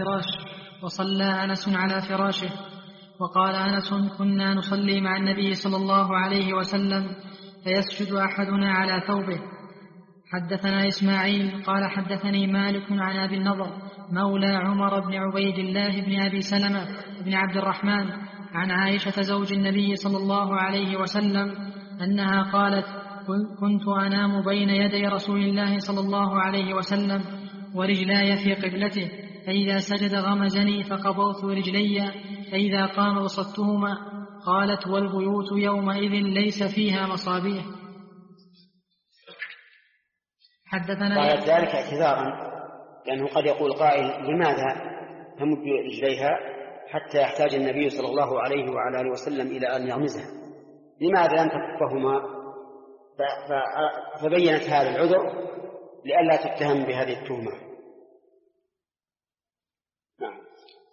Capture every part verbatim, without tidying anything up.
فراش، وصلى أنس على فراشه. وقال أنس: كنا نصلي مع النبي صلى الله عليه وسلم فيسجد أحدنا على ثوبه. حدثنا إسماعيل قال حدثني مالك عن أبي النضر مولى عمر بن عبيد الله بن أبي سلمة بن عبد الرحمن عن عائشة زوج النبي صلى الله عليه وسلم أنها قالت: كنت أنام بين يدي رسول الله صلى الله عليه وسلم ورجلاي في قبلته، فإذا سجد غمزني فقبضت رجلي، فإذا قام بسطتهما. قالت: والبيوت يومئذ ليس فيها مصابيح. حدثنا قالت ذلك اعتذارا، لأنه قد يقول قائل: لماذا تمد رجليها حتى يحتاج النبي صلى الله عليه وعلى آله وسلم إلى أن يغمزها؟ لماذا لم تكفهما؟ فبينت هذا العذر لئلا تتهم بهذه التهمة. نعم.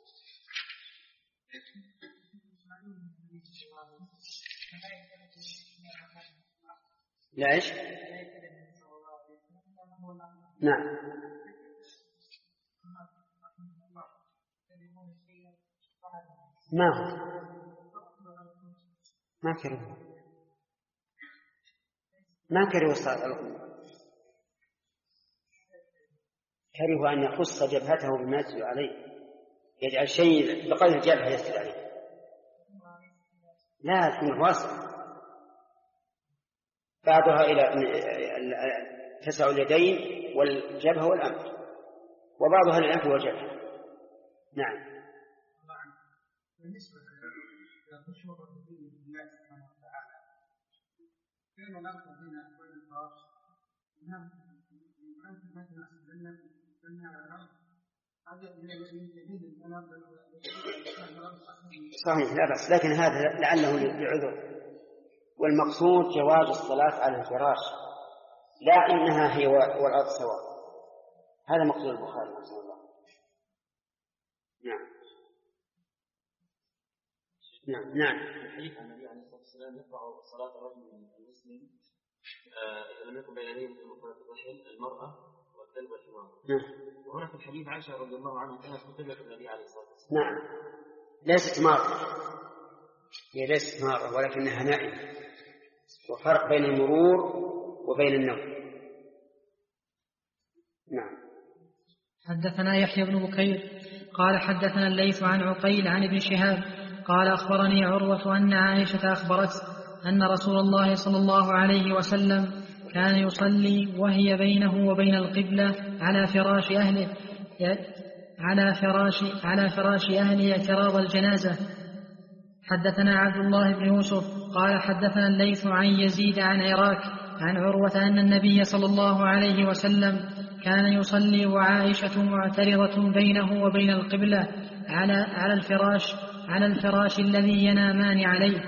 لا إيش؟ نعم. ما هو ما كره ما كره كره أن يخص جبهته بما يسجد عليه، يجعل شيء بقدر الجبهة يسجد عليه، لا تكون واسع بعضها إلى تسع اليدين والجبهة والأنف، وبعضها للأنف والجبهة. نعم. بالنسبة للخشوع الربوبية لله سبحانه وتعالى، كان الأمر بين أقوال الفراش أنه أنت مثلا أسلمنا أن صحيح لا بأس، لكن هذا لعله لعذر، والمقصود جواز الصلاة على الفراش، لا إنها هي والأرض سواء. هذا مقصود البخاري رحمه الله. نعم. نعم. نعم. الحديث عن النبي عليه الصلاة والسلام يقرأ صلاة الرجل المسلم إذا لم يكن بين يديه مثل الرحل المرأة والكلب والحمار. نعم. وهنا في الحديث عائشة رضي الله عنها كانت قبلة النبي عليه الصلاة والسلام. نعم. ليست مارة، هي ليست مارة ولكنها نائمة، وفرق بين المرور وبين النوم. نعم. حدثنا يحيى بن بكير قال حدثنا الليث عن عقيل عن ابن شهاب قال أخبرني عروة أن عائشة أخبرت أن رسول الله صلى الله عليه وسلم كان يصلي وهي بينه وبين القبلة على فراش أهله على فراش على فراش أهله اعتراض الجنازة. حدثنا عبد الله بن يوسف قال حدثنا الليث عن يزيد عن عراك عن عروة أن النبي صلى الله عليه وسلم كان يصلي وعائشة معترضة بينه وبين القبلة على على الفراش على الفراش الذي ينامان عليه.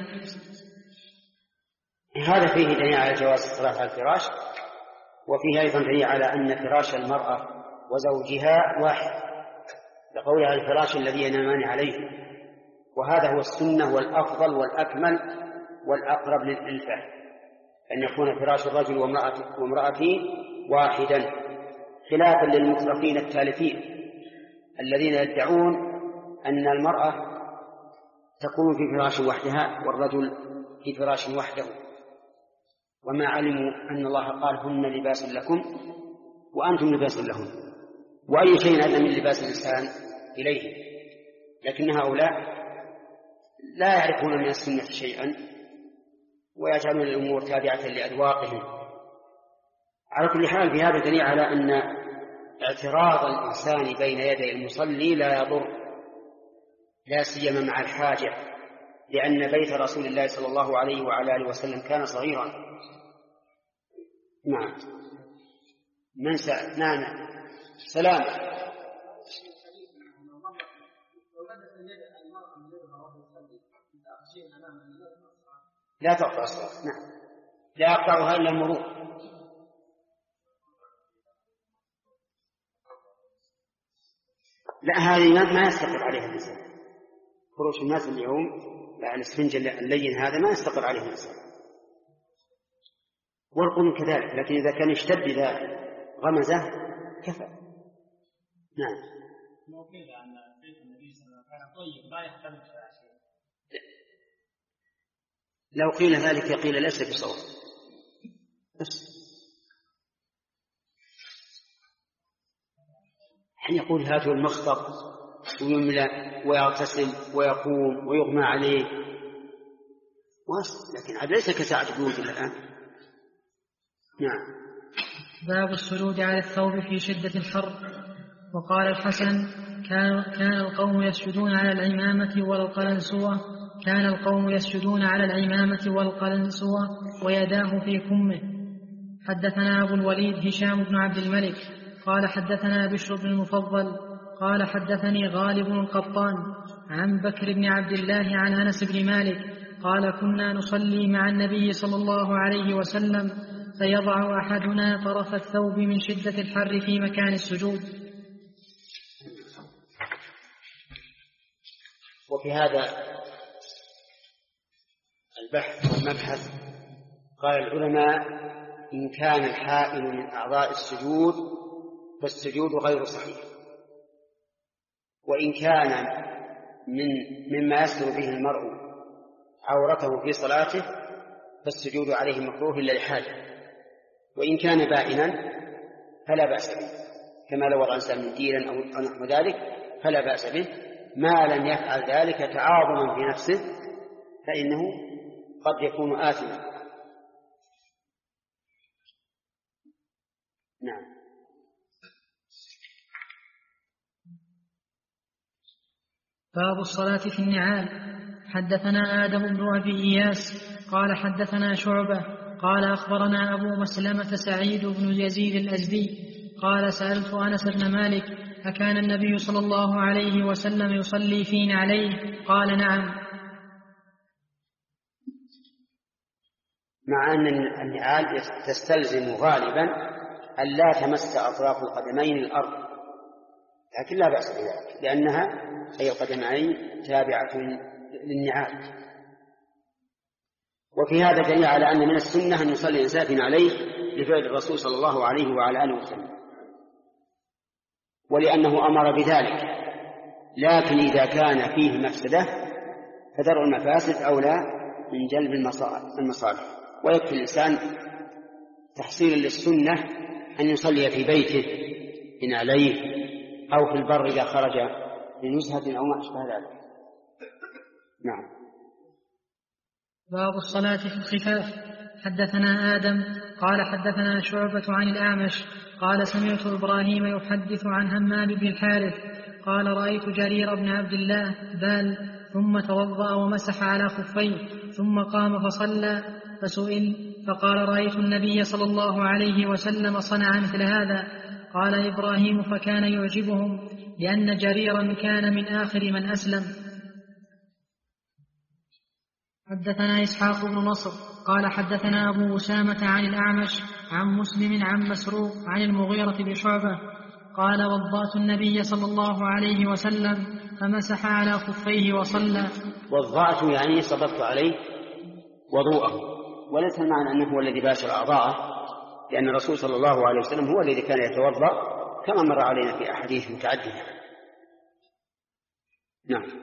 هذا فيه دليل على جواز الصلاة على الفراش، وفيه أيضا دليل على أن فراش المرأة وزوجها واحد، لقولها الفراش الذي ينامان عليه، وهذا هو السنة والأفضل والأكمل والأقرب للفهم، أن يكون فراش الرجل وامرأته واحدا، خلافا للمطرفين التالفين الذين يدعون أن المرأة تكون في فراش وحدها والرجل في فراش وحده، وما علموا أن الله قال هن لباس لكم وأنتم لباس لهم، وأي شيء أدنى من لباس الإنسان إليه، لكن هؤلاء لا يعرفون من السنة شيئا ويجعلون الأمور تابعة لأذواقهم. على كل حال في هذا دليل على أن اعتراض الإنسان بين يدي المصلي لا يضر، لا سيما مع الحاجة، لأن بيت رسول الله صلى الله عليه وعلى آله وسلم كان صغيرا. نعم. من سأل؟ نعم. سلام. لا تقطع الصلاة. نعم. لا يقطعها إلا المرور. لا، هذه ما يستقر عليها الإنسان. فروش الناس اليوم يعني السفنج اللين هذا ما يستقر عليه الإنسان، والقلم كذلك، لكن إذا كان يشتد إذا غمزه كفى. نعم. لو قيل أن بيت النبي صلى الله عليه وسلم كان طيب لا يحتمل على شيء. لو قيل ذلك قيل ليس بصواب بس. حين يقول هاتوا المخطط ويملأ ويغتسل ويقوم ويغمى عليه لكن هذا ليس كساعة بيوت الآن. نعم. باب السجود على الثوب في شدة الحر. وقال الحسن كان, كان القوم يسجدون على العمامة والقلنسوة كان القوم يسجدون على العمامة والقلنسوة ويداه في كمه. حدثنا أبو الوليد هشام بن عبد الملك قال حدثنا بشر بن المفضل قال حدثني غالب القطان عن بكر بن عبد الله عن أنس بن مالك قال كنا نصلي مع النبي صلى الله عليه وسلم فيضع أحدنا طرف الثوب من شدة الحر في مكان السجود. وفي هذا البحث والمبحث قال العلماء إن كان الحائل من أعضاء السجود فالسجود غير صحيح، وإن كان من مما يستر به المرء عورته في صلاته فالسجود عليه مكروه إلا لحاجة، وإن كان بائنا فلا بأس به كما لو وضع الإنسان منديلا أو نحو ذلك فلا بأس به ما لم يفعل ذلك تعاظما في نفسه فإنه قد يكون آثما. نعم. باب الصلاة في النعال. حدثنا آدم بن أبي إياس قال حدثنا شعبة قال أخبرنا أبو مسلمة سعيد بن يزيد الأزدي قال سألت أنس بن مالك أكان النبي صلى الله عليه وسلم يصلي في نعليه؟ قال نعم. مع أن النعال تستلزم غالبا أن لا تمس أطراف القدمين الأرض، لكن لا بأس بذلك لأنها أي القدمين تابعة للنعال. وفي هذا دليل على أن من السنة أن يصلي الإنسان عليه لفعل الرسول صلى الله عليه وعلى آله وسلم، ولأنه أمر بذلك، لكن إذا كان فيه مفسدة فدرء المفاسد أولى من جلب المصالح، ويكفي الإنسان تحصيلا للسنة أن يصلي في بيته إن عليه أو في البر إذا خرج لنزهة أو ما أشبه ذلك. نعم. باب الصلاة في الخفاف. حدثنا آدم قال حدثنا شعبة عن الأعمش قال سمعت إبراهيم يحدث عن همام بن الحارث قال رأيت جرير بن عبد الله بال ثم توضأ ومسح على خفيه ثم قام فصلى فسئل فقال رأيت النبي صلى الله عليه وسلم صنع مثل هذا. قال إبراهيم فكان يعجبهم لأن جريرا كان من آخر من أسلم. حدثنا إسحاق بن نصر قال حدثنا أبو أسامة عن الأعمش عن مسلم عن مسروق عن المغيرة بشعبة قال وضأت النبي صلى الله عليه وسلم فمسح على خفيه وصلى. وضأت يعني صببت عليه وضوءه، وليس المعنى أنه هو الذي باشر أعضاءه، لأن الرسول صلى الله عليه وسلم هو الذي كان يتوضأ كما مر علينا في أحاديث متعددة. نعم.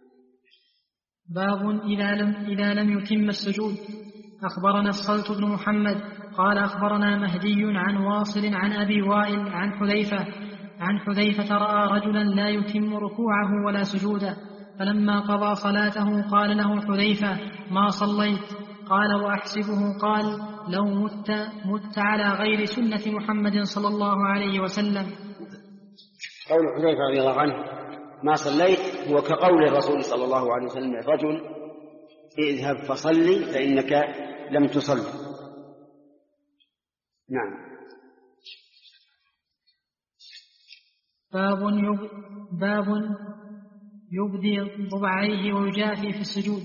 باب إذا لم, إذا لم يتم السجود. أخبرنا الصلت بن محمد قال أخبرنا مهدي عن واصل عن أبي وائل عن حذيفة عن حذيفة رأى رجلا لا يتم ركوعه ولا سجوده، فلما قضى صلاته قال له حذيفة ما صليت؟ قال وأحسبه قال لو مت, مت على غير سنة محمد صلى الله عليه وسلم. قول حذيفة رضي الله عنه ما صليت هو كقول الرسول صلى الله عليه وسلم الرجل اذهب فصلي فإنك لم تصل. نعم. باب يب... باب يبدي ضبعيه ويجافي في السجود.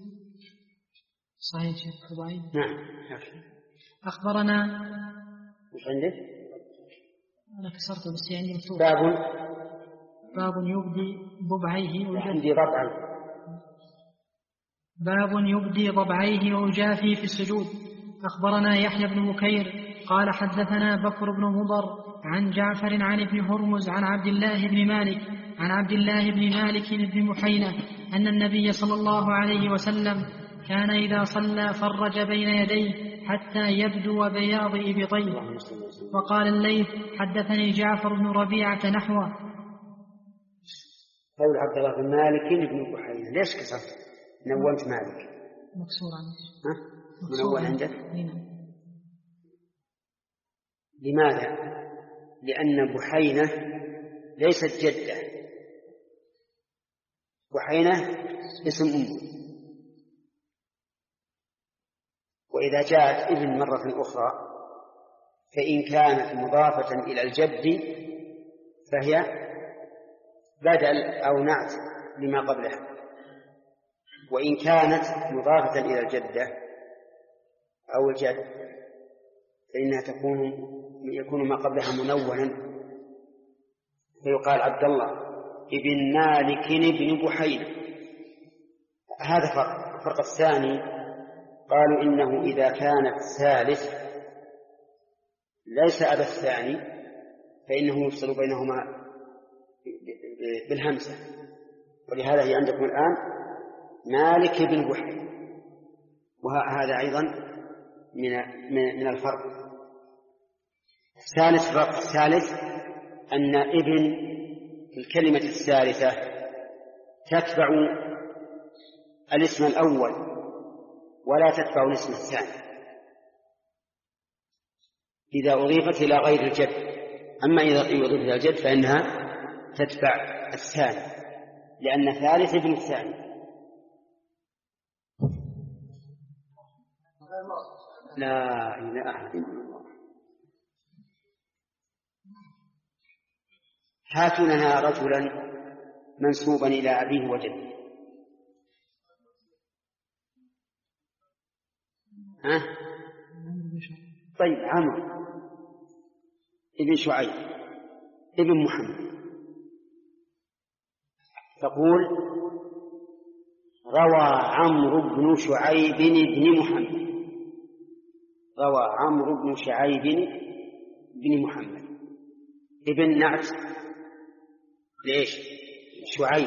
صحيح شيخ ضبعيه؟ نعم. أخبرنا وش عندك؟ أنا كسرته بس عندي مكتوب. باب باب يبدي ضبعيه ويجافي ضبعيه. باب يبدي ضبعيه ويجافي في السجود. أخبرنا يحيى بن بكير قال حدثنا بكر بن مضر عن جعفر عن ابن هرمز عن عبد الله بن مالك عن عبد الله بن مالك بن بحينة أن النبي صلى الله عليه وسلم كان إذا صلى فرج بين يديه حتى يبدو بياض إبطيه. وقال الليث حدثني جعفر بن ربيعة نحوه. قول عبد الله بن مالك بن بحينة ليش كسرت نونت مالك؟ مكسورا. ها؟ منون عندك؟ لماذا؟ لأن بحينة ليست جدة، بحينة اسم أم، وإذا جاءت ابن مرة أخرى فإن كانت مضافة إلى الجد فهي بدل أو نعت لما قبلها، وإن كانت مضافة إلى الجدة أو الجد فإنها تكون يكون ما قبلها منونا، فيقال عبد الله ابن مالك بن بحينة. هذا فرق. الفرق الثاني قالوا إنه إذا كانت ثالث ليس أبا الثاني فإنه يفصل بينهما بالهمزة، ولهذا هي عندكم الآن مالك بن بحينة، وهذا أيضا من من الفرق. ثالث فرق الثالث أن ابن الكلمة الثالثة تتبع الاسم الأول ولا تتبع الاسم الثاني إذا أضيفت إلى غير الجد، أما إذا أضيفت إلى الجد فإنها تتبع الثاني لأن ثالث ابن الثاني. لا إله إلا الله. هاتوا لنا رجلا منسوبا إلى أبيه وجده. ها؟ طيب عمرو ابن شعيب ابن محمد، تقول روى عمرو بن شعيب بن محمد، روى عمرو بن شعيب بن محمد. ابن نعت ليش؟ شعيب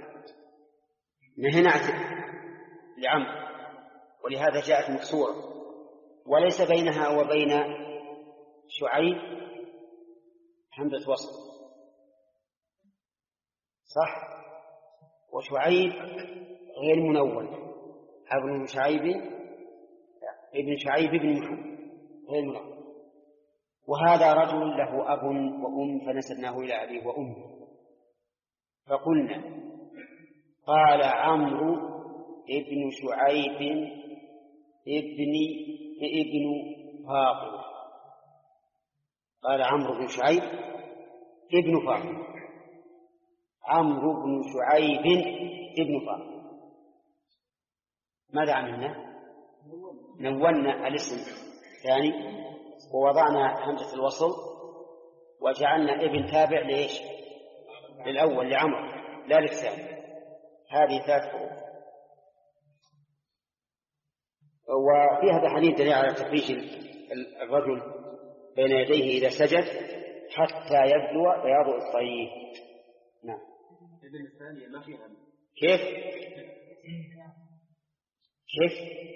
نهي نعت لعمرو، ولهذا جاءت مكسورة، وليس بينها وبين شعيب همزة وصل، صح؟ وشعيب غير منون، ابن شعيب ابن شعيب بن محمد غير منون. وهذا رجل له أب وأم فنسبناه إلى أبيه وأمه، فقلنا قال عمرو ابن شعيب ابن ابن فاطمة، قال عمرو بن شعيب ابن فاطمة، عمرو بن شعيب ابن فاطمة. ماذا عملنا؟ نونا الاسم الثاني ووضعنا همزة الوصل وجعلنا ابن تابع ليش؟ للأول لعمرو لا للثاني. هذه ثلاث فروق. وفي هذا الحديث دليل على تفريج الرجل بين يديه إذا سجد حتى يبدو بياض إبطيه. نعم. ابن الثانية ما فيها كيف؟ كيف؟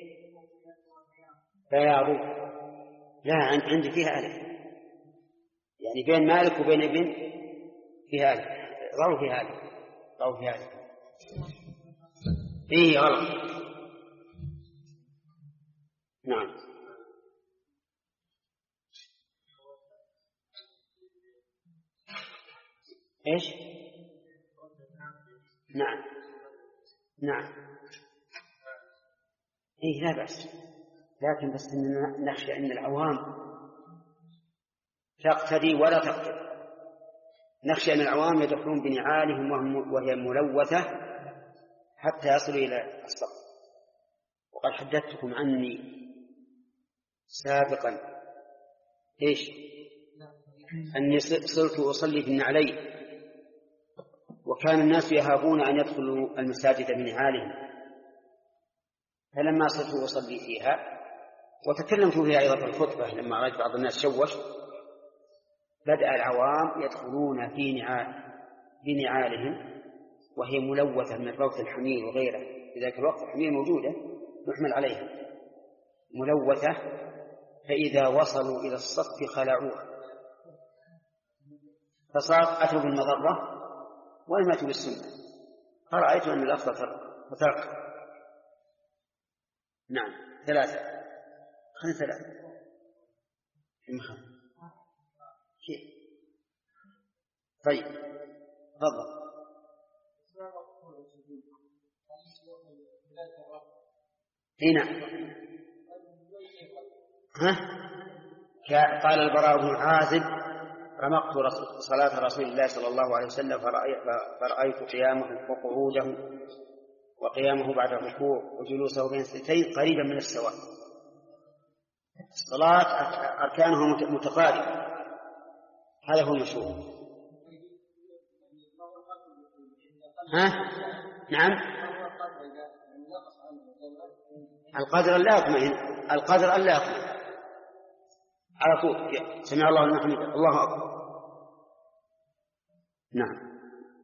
بياض لا عندي فيها ألف، يعني بين مالك وبين ابن فيها ألف، ضعوا فيها ألف، ضعوا فيها ألف. إيه غلط. نعم. إيش؟ نعم نعم إيه لا بأس، لكن بس نخشى أن العوام تقتدي ولا تقتدي، نخشى أن العوام يدخلون بنعالهم وهي ملوثة حتى يصلوا إلى السقف. وقد حدثتكم عني سابقا إيش؟ أني صرت أصلي بالنعلين، وكان الناس يهابون أن يدخلوا المساجد بنعالهم، فلما صرت أصلي فيها وتكلمت فيها أيضا في الخطبة لما رأيت بعض الناس شوش، بدأ العوام يدخلون في نعال بنعالهم وهي ملوثة من روث الحمير وغيره، في ذلك الوقت الحمير موجودة يحمل عليها ملوثة، فإذا وصلوا إلى الصف خلعوها، فصار أتوا بالمضرة ولم يأتوا بالسنة، فرأيت أن الأفضل فترك. نعم ثلاثة خلنا ثلاثة كيف؟ طيب تفضل. هنا ها قال البراء بن عازب: رمقت صلاة رسول الله صلى الله عليه وسلم فرأيت قيامه وقعوده وقيامه بعد الركوع وجلوسه بين السجدتين قريبا من السواء. الصلاة أركانها متقاربة، هذا هو المشهور. ها؟ نعم القدر لا يطمئن، القدر لا يطمئن على طول سمع الله لمن حمده الله أكبر. نعم.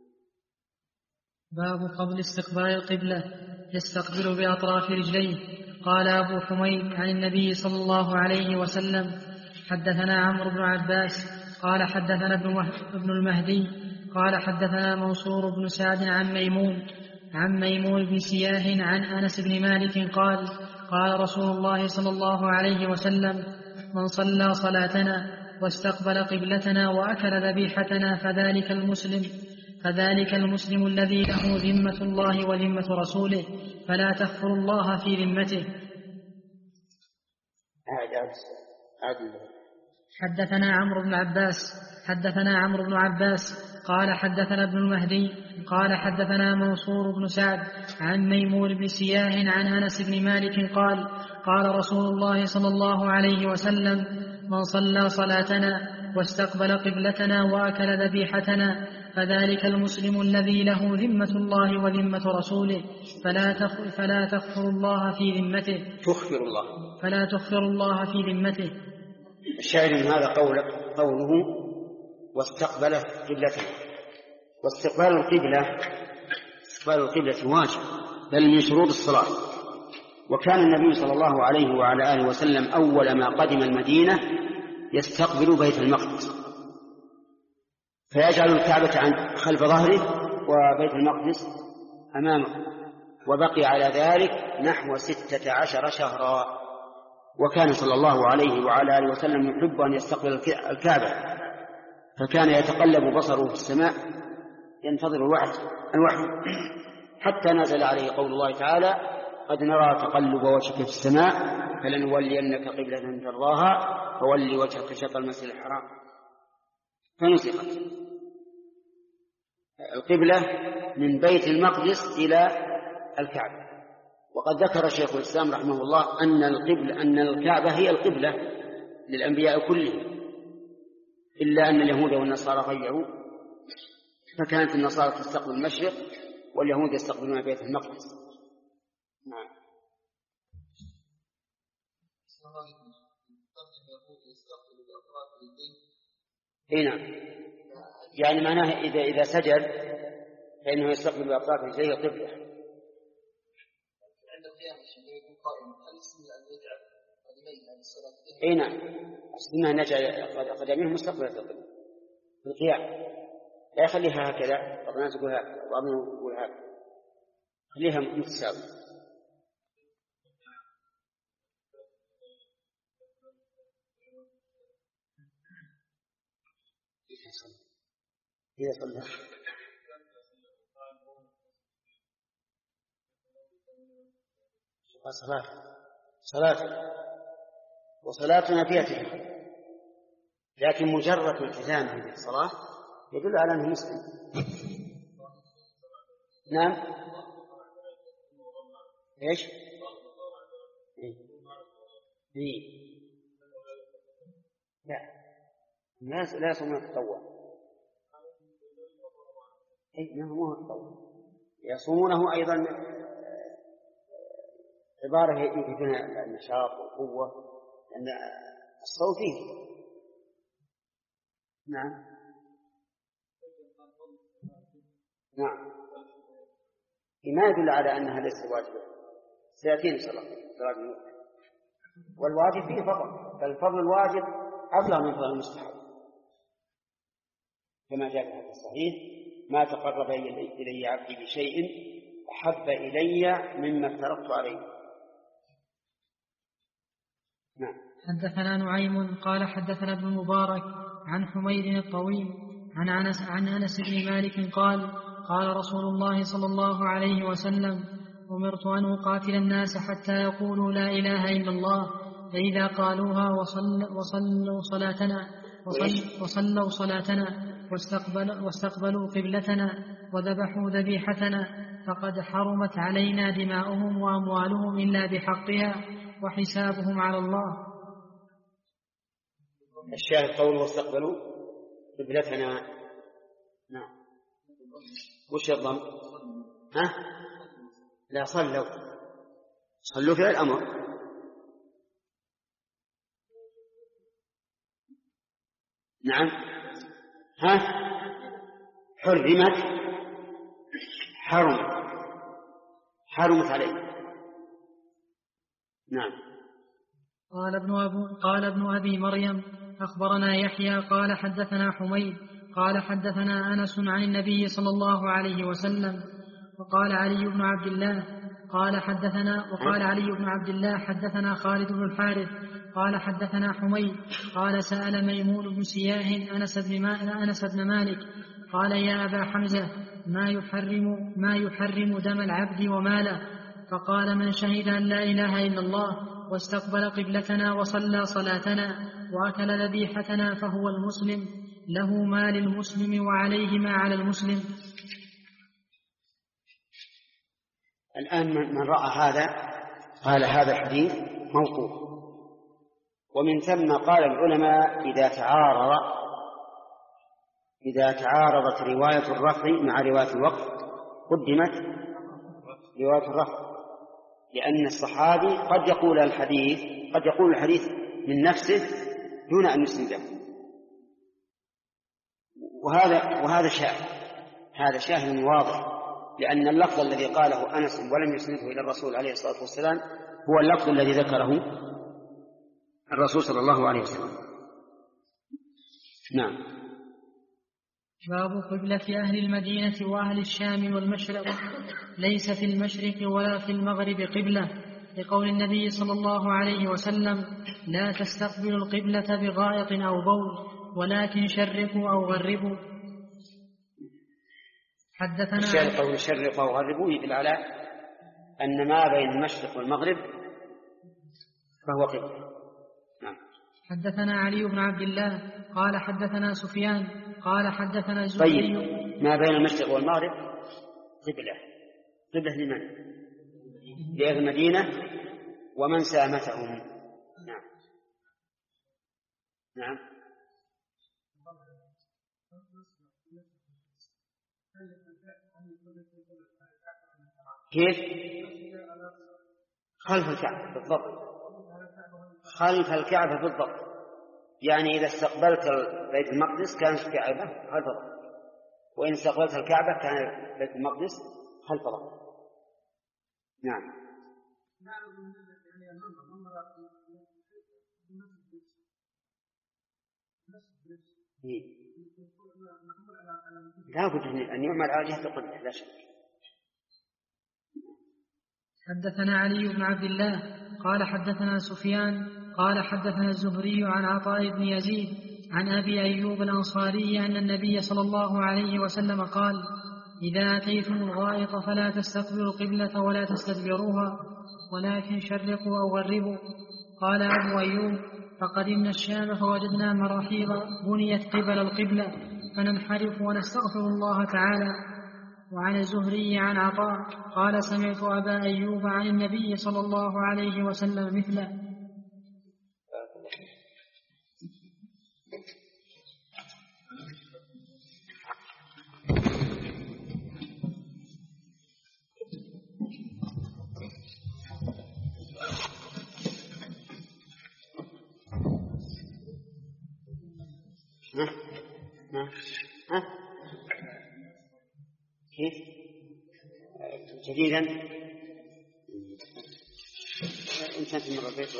باب فضل استقبال القبلة، يستقبل بأطراف رجليه. قال أبو حميد عن النبي صلى الله عليه وسلم: حدثنا عمرو بن عباس قال حدثنا ابن المهدي قال حدثنا منصور بن سعد عن ميمون عن ميمون بن سياه عن أنس بن مالك قال: قال رسول الله صلى الله عليه وسلم: من صلى صلاتنا واستقبل قبلتنا وأكل ذبيحتنا فذلك المسلم فذلك المسلم الذي له ذمة الله وذمة رسوله، فلا تكفر الله في ذمته. حدثنا عمرو بن عباس حدثنا عمرو بن عباس قال حدثنا ابن المهدي قال حدثنا منصور بن سعد عن ميمون بن سياه عن أنس بن مالك قال: قال رسول الله صلى الله عليه وسلم: من صلى صلاتنا واستقبل قبلتنا وأكل ذبيحتنا فذلك المسلم الذي له ذمة الله وذمة رسوله، فلا تخفر, فلا تخفر الله في ذمته تخفر الله فلا تخفر الله في ذمته. الشاهد من هذا قوله, قوله واستقبل قبلته. واستقبال القبلة استقبال القبلة واجب بل من شروط الصلاة. وكان النبي صلى الله عليه وعلى آله وسلم أول ما قدم المدينة يستقبل بيت المقدس، فيجعل الكعبة عن خلف ظهره وبيت المقدس أمامه، وبقي على ذلك نحو ستة عشر شهرا. وكان صلى الله عليه وعلى آله وسلم يحب أن يستقبل الكعبة، فكان يتقلب بصره في السماء ينتظر الوحي الوحي حتى نزل عليه قول الله تعالى: قد نرى تقلب وجهك في السماء فلنولينك قبلة ترضاها فولي وجهك شطر المسجد الحرام. فنسخت القبلة من بيت المقدس إلى الكعبة. وقد ذكر شيخ الإسلام رحمه الله أن القبلة أن الكعبة هي القبلة للأنبياء كلهم، إلا أن اليهود والنصارى غيروا، فكانت النصارى تستقبل المشرق واليهود يستقبلون بيت المقدس. نعم. هنا يعني معناه إذا إذا سجد فإنه يستقبل بأطراف رجليه القبلة. هنا السنة نجعل قدميه مستقبلة القبلة في القيام، لا يخليها هكذا، بعض الناس يقول هكذا وبعضهم يقول هكذا، خليها متساوية. إذا صلى صلاة صلاة وصلاتنا فيها تلك، لكن مجرد التزامه بالصلاة يدل على أنه مسلم. نعم. إيش؟ إيه؟ لا الناس لا يصومون التطوع. إيه ما هو التطوع، يصومونه أيضا عبارة يجدون النشاط والقوة، لأن الصوم فيه. نعم. نعم، ما يدل على أنها ليست واجبة، سيأتينا إن شاء الله صلاة الموت. والواجب فيه فضل، فالفضل الواجب أبلغ من فضل المستحب، كما جاء في الحديث الصحيح: ما تقرب إلي عبدي بشيء أحب إلي مما افترضت عليه. نعم. حدثنا نعيم قال حدثنا ابن المبارك عن حميد الطويل عن أنس, عن أنس بن مالك قال: قال رسول الله صلى الله عليه وسلم: أمرت أن أقاتل الناس حتى يقولوا لا إله إلا الله، فإذا قالوها وصل وصلوا صلاتنا وصل وصلوا صلاتنا واستقبل واستقبلوا قبلتنا وذبحوا ذبيحتنا فقد حرمت علينا دماؤهم وأموالهم إلا بحقها وحسابهم على الله. الشاهد قول واستقبلوا قبلتنا. نعم. وش الضم؟ ها؟ لا، صلوا صلوا في الأمر. نعم. ها؟ حرمت حرمت حرمت عليه. نعم. قال ابن, أبو قال ابن أبي مريم: أخبرنا يحيى قال حدثنا حميد قال حدثنا أنس عن النبي صلى الله عليه وسلم. وقال علي بن عبد الله قال حدثنا وقال علي بن عبد الله حدثنا خالد بن الحارث قال حدثنا حميد قال: سأل ميمون بن سياه أنس بن, أنس بن مالك قال: يا أبا حمزة، ما يحرم, ما يحرم دم العبد وماله؟ فقال: من شهد أن لا إله إلا الله واستقبل قبلتنا وصلى صلاتنا وأكل ذبيحتنا فهو المسلم، له ما للمسلم وعليه ما على المسلم. الآن من رأى هذا قال هذا الحديث موقوف، ومن ثم قال العلماء إذا تعارض إذا تعارضت رواية الرفع مع رواية الوقف قدمت رواية الرفع، لأن الصحابي قد يقول الحديث قد يقول الحديث من نفسه دون أن يسنده، وهذا وهذا شاهد هذا شاهد واضح، لأن اللفظ الذي قاله أنس ولم يسنده إلى الرسول عليه الصلاة والسلام هو اللفظ الذي ذكره الرسول صلى الله عليه وسلم. نعم. باب قبلة أهل المدينة وأهل الشام والمشرق: ليس في المشرق ولا في المغرب قبلة، لقول النبي صلى الله عليه وسلم: لا تستقبلوا القبلة بغائط أو بول، ولكن شرقوا أو غربوا. حدثنا الشرق أو شرقوا أو غربوا يدل على أن ما بين المشرق والمغرب فهو قبلة. نعم. حدثنا علي بن عبد الله قال حدثنا سفيان قال حدثنا الزهري. طيب، ما بين المشرق والمغرب قبلة قبلة لمن؟ لأهل المدينة ومن سامتهم. نعم. نعم. كيف؟ خلف الكعبة بالضبط، خلف الكعبة بالضبط، يعني إذا استقبلت بيت المقدس كانت الكعبة خلف ظهرك، وإن استقبلت الكعبة كان بيت المقدس خلف ظهرك. نعم. لا بد أن يعمل على جهة القبلة لا شك. حدثنا علي بن عبد الله قال حدثنا سفيان قال حدثنا الزهري عن عطاء بن يزيد عن أبي أيوب الأنصاري أن النبي صلى الله عليه وسلم قال: إذا أتيتم الغائط فلا تستقبلوا القبلة ولا تستدبروها، ولكن شرقوا أو غربوا. قال أبو أيوب: فقدمنا الشام فوجدنا مراحيض بنيت قبل القبلة فننحرف ونستغفر الله تعالى. وعن الزهري عن عطاء قال: سمعت أبا أيوب عن النبي صلى الله عليه وسلم مثله. ها؟ ها؟ ها؟ كيف؟ جديدا انت من البيت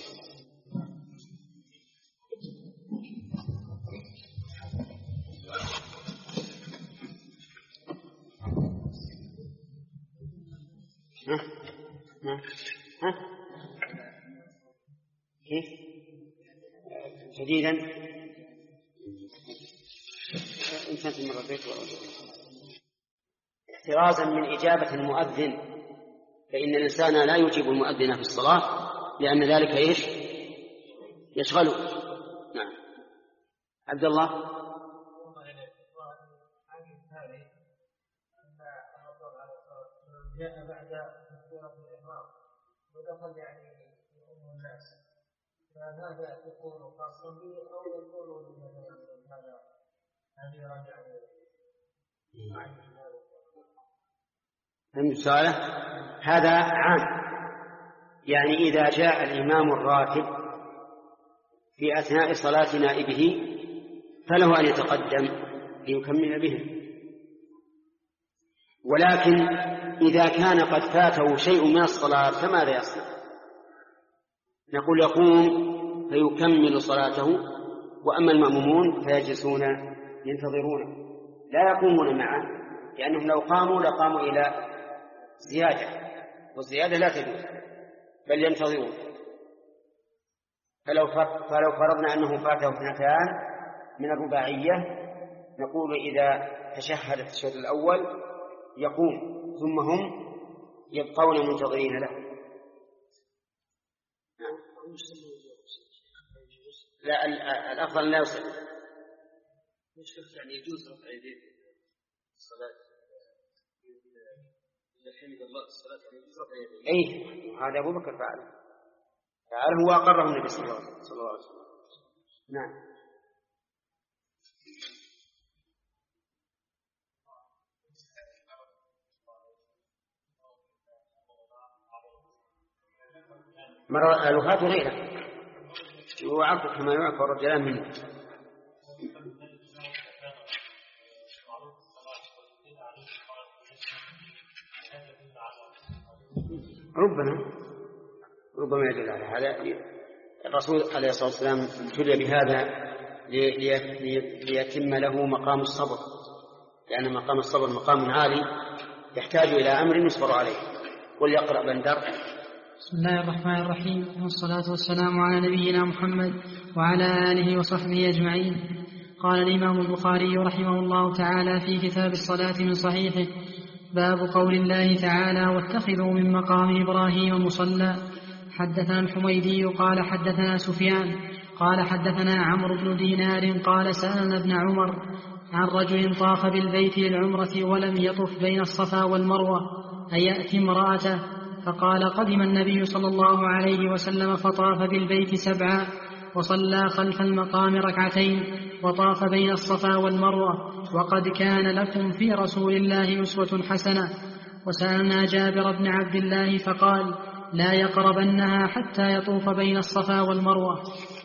ها ها ها كيف جديدا انت من البيت احترازا من إجابة المؤذن، فإن الإنسان لا يجيب المؤذن في الصلاة لأن ذلك إيش يشغله. نعم. عبد الله. جاء بعد تكبيرة الإحرام ودخل يعني يؤم الناس، فهذا يكون خاصا به أو يكون هذا هذه راجعة فهمت سؤاله؟ هذا عام، يعني إذا جاء الإمام الراتب في أثناء صلاة نائبه فله أن يتقدم ليكمل به، ولكن إذا كان قد فاته شيء من الصلاة فماذا يصنع؟ نقول يقوم فيكمل صلاته، وأما المأمومون فيجلسون ينتظرونه لا يقومون معه، لأنهم لو قاموا لقاموا إلى زيادة، والزيادة لا تجوز بل ينتظرون. فلو فلو فرضنا أنه فاته اثنتان من الرباعية نقول إذا تشهد التشهد الأول يقوم ثم هم يبقون منتظرين له. لا الأفضل لا يصلي. يعني يجوز رفع يديه في الصلاة إذا حمد الله الصلاة يجوز رفع يديه. أي هذا أبو بكر فعله فعله هو أقره النبي صلى الله عليه وسلم. نعم. مرة الوفاة غيره وعرض كما يعرف الرجلان منه. ربما ربما يدل على هذا. الرسول عليه الصلاة والسلام ابتلي بهذا ليتم له مقام الصبر، لأن مقام الصبر مقام عالي يحتاج إلى أمر يصبر عليه. قل يقرأ بندر. بسم الله الرحمن الرحيم، والصلاة والسلام على نبينا محمد وعلى آله وصحبه أجمعين. قال الإمام البخاري رحمه الله تعالى في كتاب الصلاة من صحيحه: باب قول الله تعالى: واتخذوا من مقام إبراهيم مصلى. حدثنا الحميدي قال حدثنا سفيان قال حدثنا عمرو بن دينار قال سألنا ابن عمر عن رجل طاف بالبيت للعمرة ولم يطف بين الصفا والمروة أيأتي امرأته؟ فقال: قدم النبي صلى الله عليه وسلم فطاف بالبيت سبعا وصلى خلف المقام ركعتين وطاف بين الصفا والمروة، وقد كان لكم في رسول الله أسوة حسنة. وسألنا جابر بن عبد الله فقال: لا يقربنها حتى يطوف بين الصفا والمروة.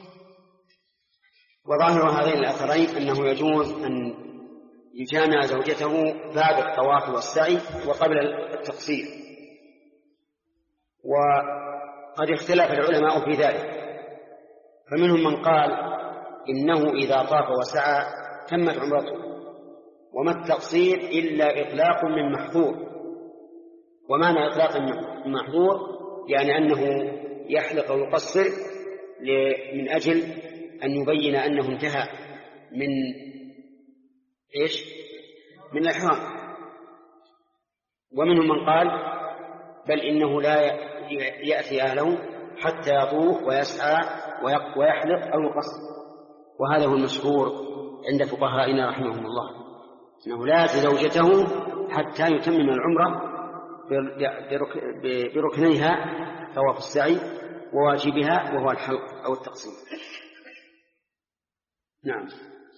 وظاهر هذين الأثرين أنه يجوز أن يجامع زوجته بعد الطواف والسعي وقبل التقصير، وقد اختلف العلماء في ذلك، فمنهم من قال إنه إذا طاف وسعى تمت عمرته، وما التقصير إلا إطلاق من محظور. ومعنى إطلاق من محظور يعني أنه يحلق ويقصر من أجل أن يبين أنه انتهى من إيش؟ من الإحرام. ومنهم من قال بل إنه لا يأتي أهله حتى يطوف ويسعى ويحلق أو يقصر، وهذا هو المشهور عند فقهائنا رحمهم الله، أنه لا يأتي زوجته حتى يتمم العمرة بركنيها طواف السعي وواجبها وهو الحلق أو التقصير. نعم.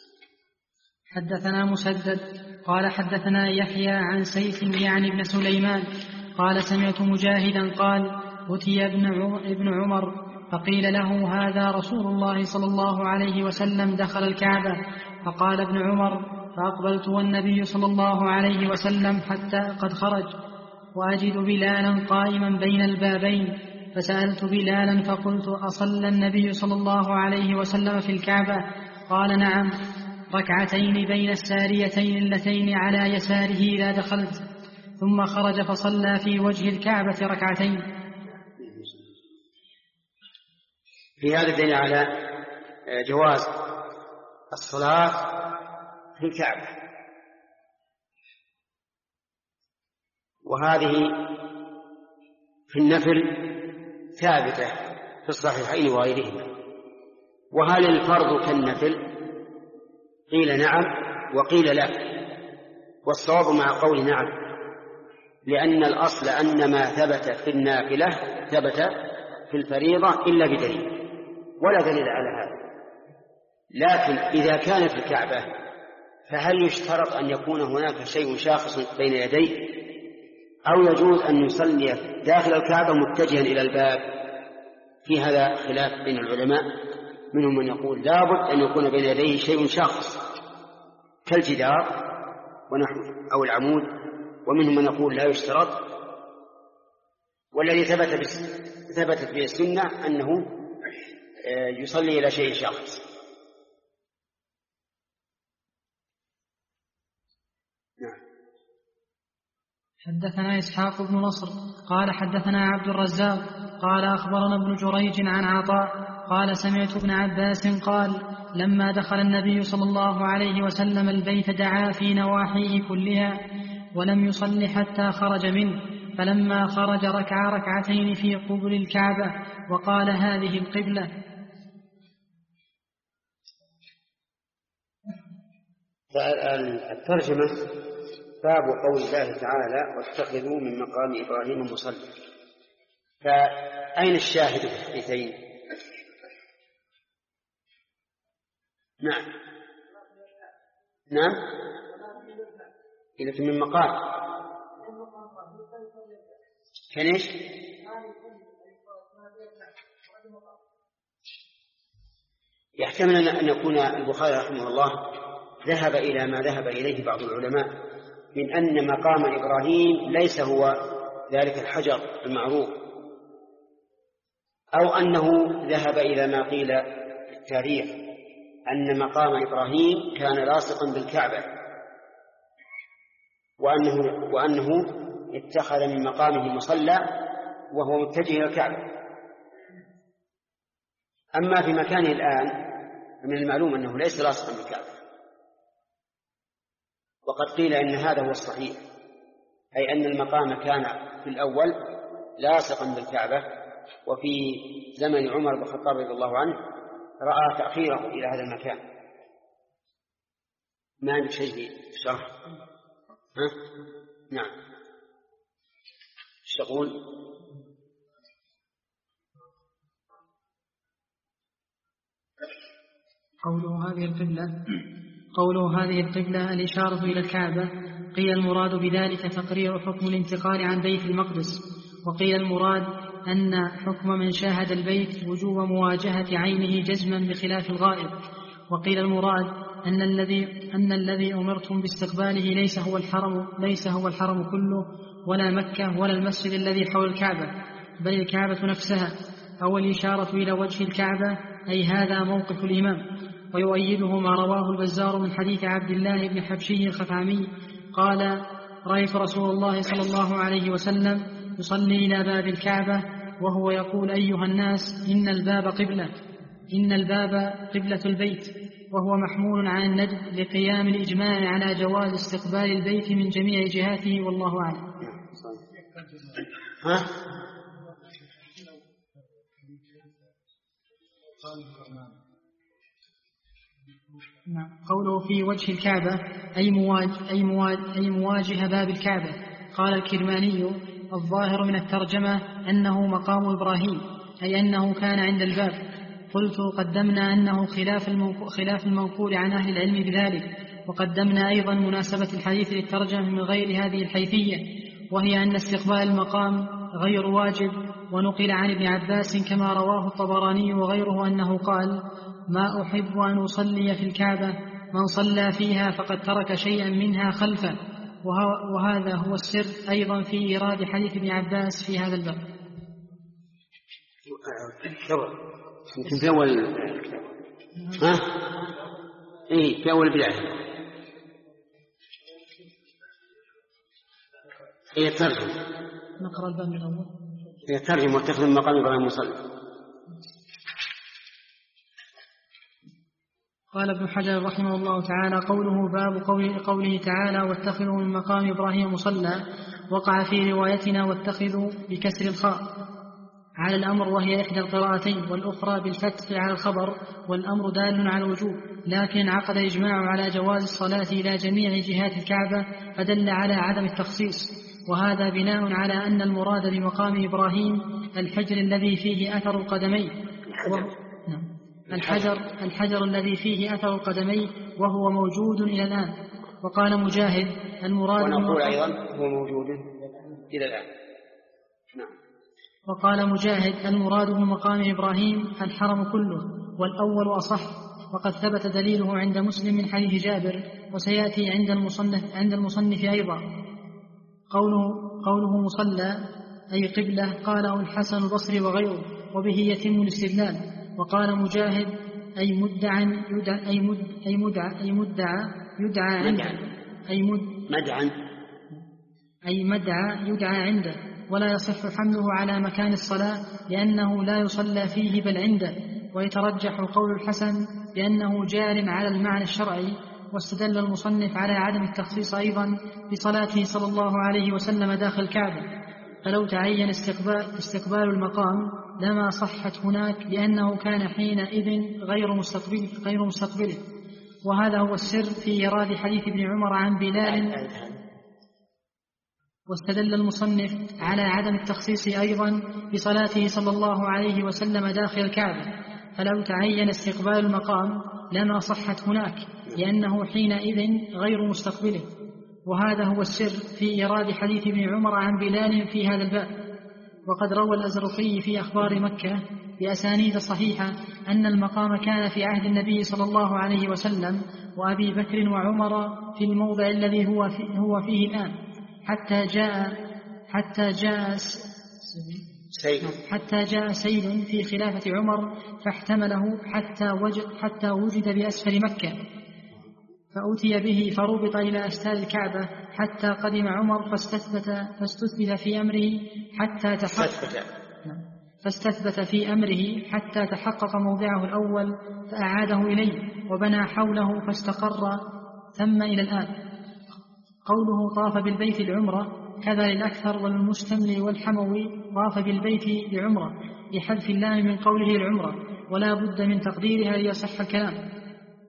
حدثنا مسدد قال حدثنا يحيى عن سيف يعني ابن سليمان قال سمعت مجاهدا قال: أتي ابن عمر فقيل له: هذا رسول الله صلى الله عليه وسلم دخل الكعبة. فقال ابن عمر: فأقبلت والنبي صلى الله عليه وسلم حتى قد خرج. وأجد بلالا قائما بين البابين، فسألت بلالا فقلت: أصلى النبي صلى الله عليه وسلم في الكعبة؟ قال: نعم، ركعتين بين الساريتين اللتين على يساره إذا دخلت، ثم خرج فصلى في وجه الكعبة ركعتين. في هذا الدليل على جواز الصلاة في الكعبة، وهذه في النفل ثابتة في الصحيحين وغيرهما. وهل الفرض كالنفل؟ قيل نعم وقيل لا، والصواب مع قول نعم، لأن الأصل أن ما ثبت في النافلة ثبت في الفريضة إلا بدليل، ولا دليل على هذا. لكن إذا كان في الكعبة فهل يشترط أن يكون هناك شيء شاخص بين يديه، أو يجوز أن يصلي داخل الكعبة متجها إلى الباب؟ في هذا خلاف بين العلماء، منهم من يقول لابد أن يكون بين يديه شيء شاخص كالجدار ونحوه أو العمود، ومنهم من يقول لا يشترط. والذي ثبت ثبتت به السنة أنه يصلي إلى شيء شاخص. حدثنا إسحاق بن نصر قال حدثنا عبد الرزاق قال أخبرنا ابن جريج عن عطاء قال سمعت ابن عباس قال: لما دخل النبي صلى الله عليه وسلم البيت دعا في نواحيه كلها ولم يصل حتى خرج منه، فلما خرج ركع ركعتين في قبل الكعبة وقال: هذه القبلة. الترجمة باب قول الله تعالى: واتخذوا من مقام إبراهيم مصلى. فأين الشاهد في الحديثين؟ نعم نعم إذا من مقام كان إيش؟ يحتمل أن يكون البخاري رحمه الله ذهب إلى ما ذهب إليه بعض العلماء من أن مقام إبراهيم ليس هو ذلك الحجر المعروف، أو أنه ذهب إلى ما قيل في التاريخ أن مقام إبراهيم كان لاصقا بالكعبة، وأنه, وأنه اتخذ من مقامه مصلى وهو متجه إلى الكعبة. أما في مكانه الآن فمن المعلوم أنه ليس لاصقا بالكعبة، وقد قيل إن هذا هو الصحيح، أي أن المقام كان في الأول لاصقا بالكعبة، وفي زمن عمر بن الخطاب رضي الله عنه رأى تأخيره إلى هذا المكان. ما عندك شيء في الشرح؟ ها؟ نعم. ايش تقول؟ قوله هذه القبلة قوله هذه القبلة الإشارة إلى الكعبة، قيل المراد بذلك تقرير حكم الانتقال عن بيت المقدس، وقيل المراد أن حكم من شاهد البيت وجوب مواجهة عينه جزما بخلاف الغائب، وقيل المراد أن الذي أن الذي أمرتم باستقباله ليس هو الحرم ليس هو الحرم كله، ولا مكة ولا المسجد الذي حول الكعبة، بل الكعبة نفسها، أو الإشارة إلى وجه الكعبة، أي هذا موقف الإمام. ويؤيده ما رواه البزار من حديث عبد الله بن حبشي الخثعمي قال: رأيت رسول الله صلى الله عليه وسلم يصلي إلى باب الكعبة وهو يقول: أيها الناس، إن الباب قبلة إن الباب قبلة البيت، وهو محمول عن الندب لقيام الإجماع على جواز استقبال البيت من جميع جهاته، والله أعلم. ها؟ قوله في وجه الكعبة أي مواجه, أي مواجه, أي مواجه باب الكعبة. قال الكرماني: الظاهر من الترجمة أنه مقام إبراهيم، أي أنه كان عند الباب. قلت: قدمنا أنه خلاف خلاف المنقول عن أهل العلم بذلك، وقدمنا أيضا مناسبة الحديث للترجمة من غير هذه الحيثية، وهي أن استقبال المقام غير واجب. ونقل عن ابن عباس كما رواه الطبراني وغيره أنه قال: ما أحب أن أصلي في الكعبة، من صلى فيها فقد ترك شيئا منها خلفه، وهذا هو السر أيضا في إيراد حديث ابن عباس في هذا الباب. يمكن في أول ها إيه في أول بداية إيه ترجم نقرأ الباب من الأول. إيه ترجم واتخذ مقام إبراهيم مصلى. قال ابن حجر رحمه الله تعالى: قوله باب قول قوله تعالى: واتخذوا من مقام إبراهيم مصلى، وقع في روايتنا واتخذوا بكسر الخاء على الأمر وهي إحدى القراءتين، والأخرى بالفتح على الخبر، والأمر دال على الوجوب، لكن انعقد الإجماع على جواز الصلاة إلى جميع جهات الكعبة فدل على عدم التخصيص، وهذا بناء على أن المراد بمقام إبراهيم الحجر الذي فيه أثر القدمين الحجر الحجر الذي فيه أثر القدمين وهو موجود إلى الآن. وقال مجاهد: المراد ونقول أيضا هو موجود إلى الآن. نعم. وقال مجاهد: المراد بمقام إبراهيم الحرم كله، والأول أصح، وقد ثبت دليله عند مسلم من حديث جابر، وسيأتي عند المصنف, عند المصنف أيضا. قوله, قوله مصلى أي قبلة قاله الحسن البصري وغيره، وبه يتم الاستدلال. وقال مجاهد: أي مدعا يدعى أي مد أي مدعى أي مدعى يدعى عنده أي مد مدعا أي مدعى يدعى عنده، ولا يصح حمله على مكان الصلاة لأنه لا يصلى فيه بل عنده. ويترجح قول الحسن بأنه جار على المعنى الشرعي. واستدل المصنف على عدم التخصيص أيضا بصلاته صلى الله عليه وسلم داخل الكعبة، فلو تعين استقبال, استقبال المقام لما صحت هناك، لأنه كان حينئذ غير مستقبل غير مستقبله. وهذا هو السر في إيراد حديث ابن عمر عن بلال. واستدل المصنف على عدم التخصيص أيضا بصلاته صلى الله عليه وسلم داخل الكعبة، فلو تعين استقبال المقام لما صحت هناك، لأنه حينئذ غير مستقبله. وهذا هو السر في إيراد حديث ابن عمر عن بلال في هذا الباب. وقد روى الأزرقي في أخبار مكة بأسانيد صحيحة أن المقام كان في عهد النبي صلى الله عليه وسلم وأبي بكر وعمر في الموضع الذي هو, في هو فيه الآن، حتى جاء حتى جاء سيد حتى جاء سيل في خلافة عمر فاحتمله حتى وجد, حتى وجد بأسفل مكة، فأتي به فربط إلى أستار الكعبة حتى قدم عمر فاستثبت, فاستثبت في أمره حتى تحقق فاستثبت في أمره حتى تحقق موضعه الأول، فأعاده إليه وبنى حوله فاستقر ثم إلى الآن. قوله طاف بالبيت العمرة كذا للأكثر والمستملي والحموي طاف بالبيت لعمرة لحذف اللام من قوله العمرة، ولا بد من تقديرها ليصح الكلام.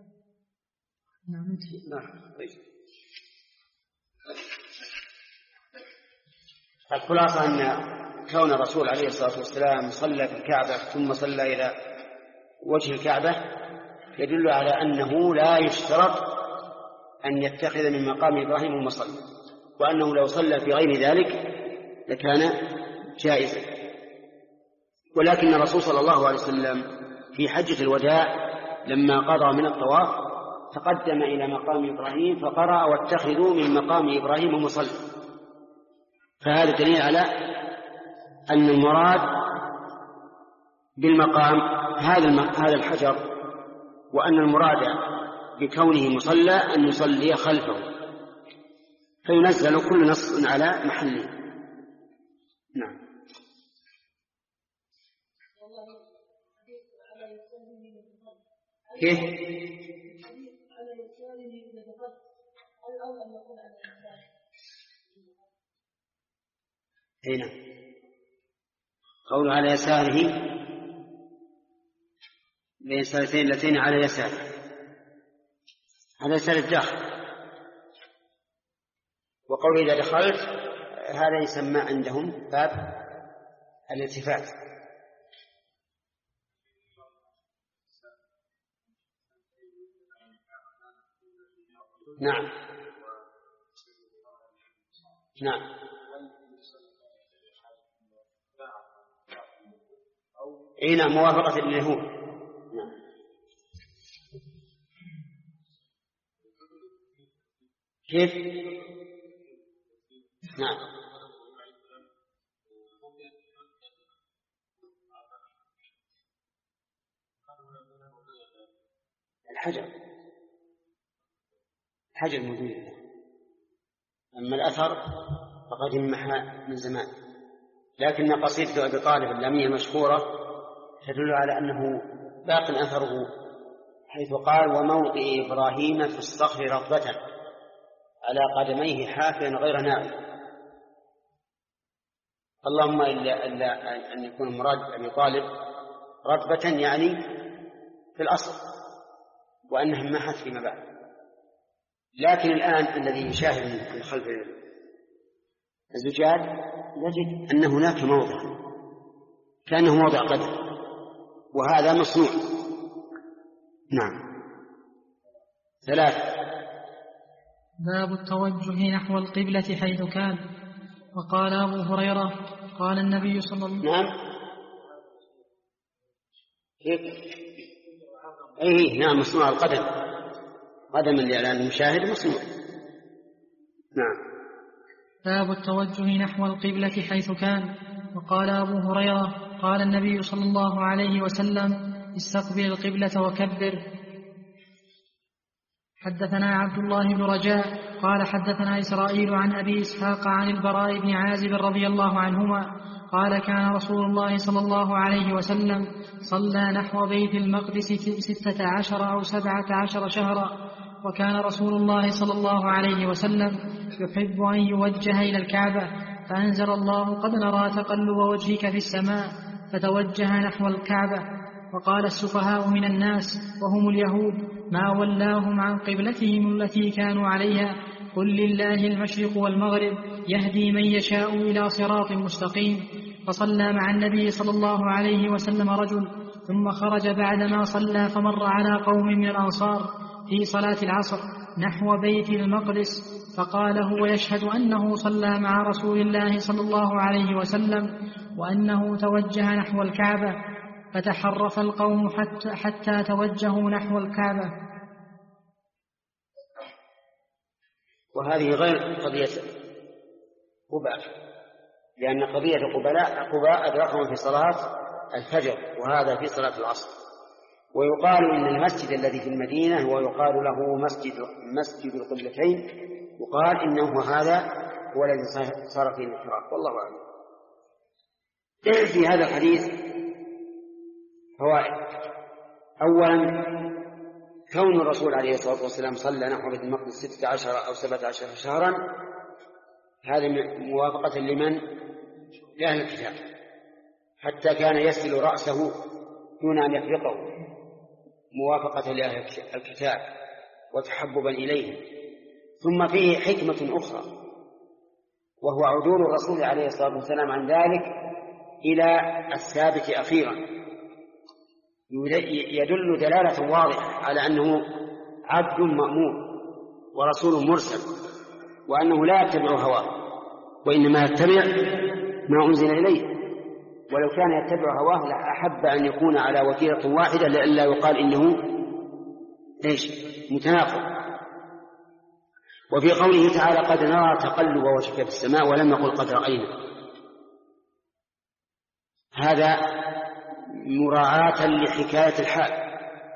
الخلاصة أن كون الرسول عليه الصلاة والسلام صلى في الكعبة ثم صلى إلى وجه الكعبة يدل على أنه لا يشترط أن يتخذ من مقام إبراهيم مصلى، وأنه لو صلى في غير ذلك لكان جائزا. ولكن الرسول صلى الله عليه وسلم في حجة الوداع لما قضى من الطواف تقدم إلى مقام إبراهيم فقرأ: واتخذوا من مقام إبراهيم مصلى. فهذا دليل على أن المراد بالمقام هذا الحجر، وأن المراد بكونه مصلى أن يصلي خلفه، فينزل كل نص على محله. نعم. كيف؟ هنا قول على يساره بين الصلاتين اللتين على يساره، على يسار الداخل. وقول إذا دخلت هذا يسمى عندهم باب الالتفات. نعم نعم اي نعم موافقة اليهود. نعم. كيف نعم. الحجر الحجر موجود، أما الأثر فقد انمحى من زمان، لكن قصيدة أبي طالب اللامية مشهورة تدل على أنه باق أثره، حيث قال: وموضع إبراهيم في الصخر رطبة على قدميه حافيا غير ناوي. اللهم إلا, إلا أن يكون مراد أبي طالب رطبة يعني في الأصل، وأنها انمحت فيما بعد. لكن الآن الذي يشاهد من خلف الزجاج يجد أن هناك موضع كأنه موضع قدم، وهذا مصنوع. نعم. ثلاثة. باب التوجه نحو القبلة حيث كان. وقال أبو هريرة قال النبي صلى الله عليه وسلم: نعم. أي نعم، مصنوع القدم، قدم اللي على المشاهد مصنوع. نعم. باب التوجه نحو القبلة حيث كان. وقال أبو هريرة قال النبي صلى الله عليه وسلم: استقبل القبلة وكبر. حدثنا عبد الله بن رجاء قال حدثنا إسرائيل عن أبي إسحاق عن البراء بن عازب رضي الله عنهما قال: كان رسول الله صلى الله عليه وسلم صلى نحو بيت المقدس ستة عشر أو سبعة عشر شهرا، وكان رسول الله صلى الله عليه وسلم يحب أن يوجه إلى الكعبة، فأنزل الله: قد نرى تقلب وجهك في السماء، فتوجه نحو الكعبة. وقال السفهاء من الناس وهم اليهود: ما ولاهم عن قبلتهم التي كانوا عليها، قل لله المشرق والمغرب يهدي من يشاء إلى صراط مستقيم. فصلى مع النبي صلى الله عليه وسلم رجل، ثم خرج بعدما صلى فمر على قوم من الأنصار في صلاة العصر نحو بيت المقدس، فقال هو يشهد أنه صلى مع رسول الله صلى الله عليه وسلم وأنه توجه نحو الكعبة، فتحرف القوم حتى, حتى توجهوا نحو الكعبة. وهذه غير قضية قباء، لأن قضية قباء قباء أدركهم في صلاة الفجر، وهذا في صلاة العصر. ويقال إن المسجد الذي في المدينة ويقال له مسجد مسجد القبلتين، يقال إنه هذا هو الذي صار فيه الانحراف، والله أعلم. في هذا الحديث فوائد. أولا، كون الرسول عليه الصلاة والسلام صلى نحو بيت المقدس ستة عشر أو سبعة عشر شهرا، هذا موافقة لمن؟ لأهل الكتاب، حتى كان يسل رأسه دون أن يفرقه، موافقة لأهل الكتاب وتحببا إليه. ثم فيه حكمة أخرى، وهو عدول الرسول عليه الصلاة والسلام عن ذلك إلى الثابت أخيرا، يدل دلالة واضحة على أنه عبد مأمور ورسول مرسل، وأنه لا يتبع هواه، وإنما يتبع ما أنزل إليه. ولو كان يتبع هواه لأحب أن يكون على وتيرة واحدة لئلا يقال إنه إيش متناقض. وفي قوله تعالى: قد نرى تقلب وجهك في السماء، ولم يقل قد رأينا، هذا مراعاة لحكاية الحال،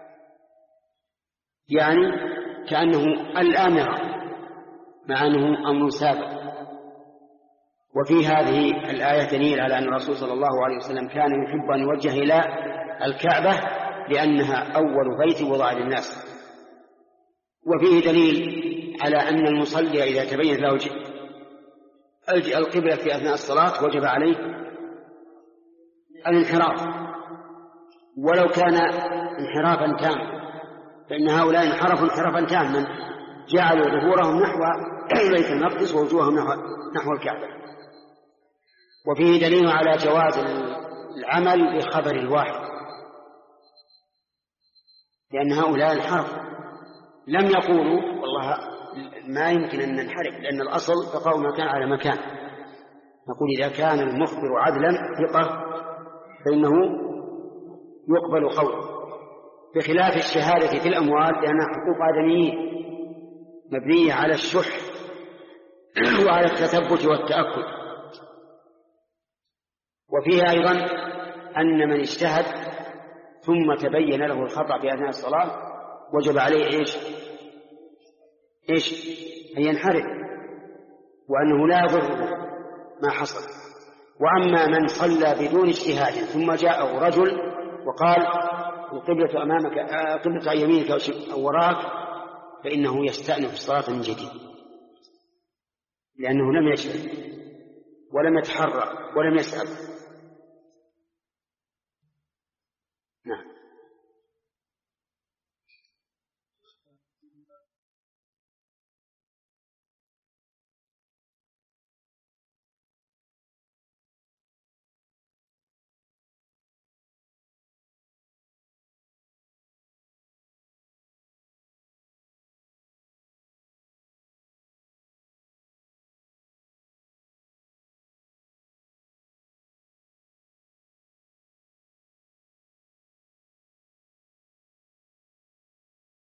يعني كأنه الآمرة مع أنه أمر سابق. وفي هذه الآية دليل على أن الرسول صلى الله عليه وسلم كان يحب أن يوجه إلى الكعبة لأنها أول بيت وضع للناس. وفيه دليل على أن المصلي إذا تبين له القبلة في أثناء الصلاة وجب عليه الانحراف، ولو كان انحرافا تاما، فإن هؤلاء انحرفوا انحرافا تاما، جعلوا ظهورهم نحو بيت المقدس ووجوههم نحو الكعبة. وفيه دليل على جواز العمل بخبر الواحد، لأن هؤلاء انحرفوا، لم يقولوا والله ما يمكن أن ننحرف، لأن الأصل بقاء مكان على مكان. نقول إذا كان المخبر عدلا ثقة فإنه يقبل قوله، بخلاف الشهادة في الأموال، لأنها حقوق آدميين مبنية على الشح، وعلى التثبت والتأكد. وفيها أيضا أن من اجتهد ثم تبين له الخطأ في أثناء الصلاة وجب عليه إيش إيش أن ينحرف، وأنه لا يضره ما حصل. وأما من صلى بدون اجتهاد ثم جاءه رجل وقال القبلة أمامك، القبلة عن يمينك أو وراك، فإنه يستأنف الصلاة من جديد، لأنه لم يجتهد ولم يتحرك ولم يسأل.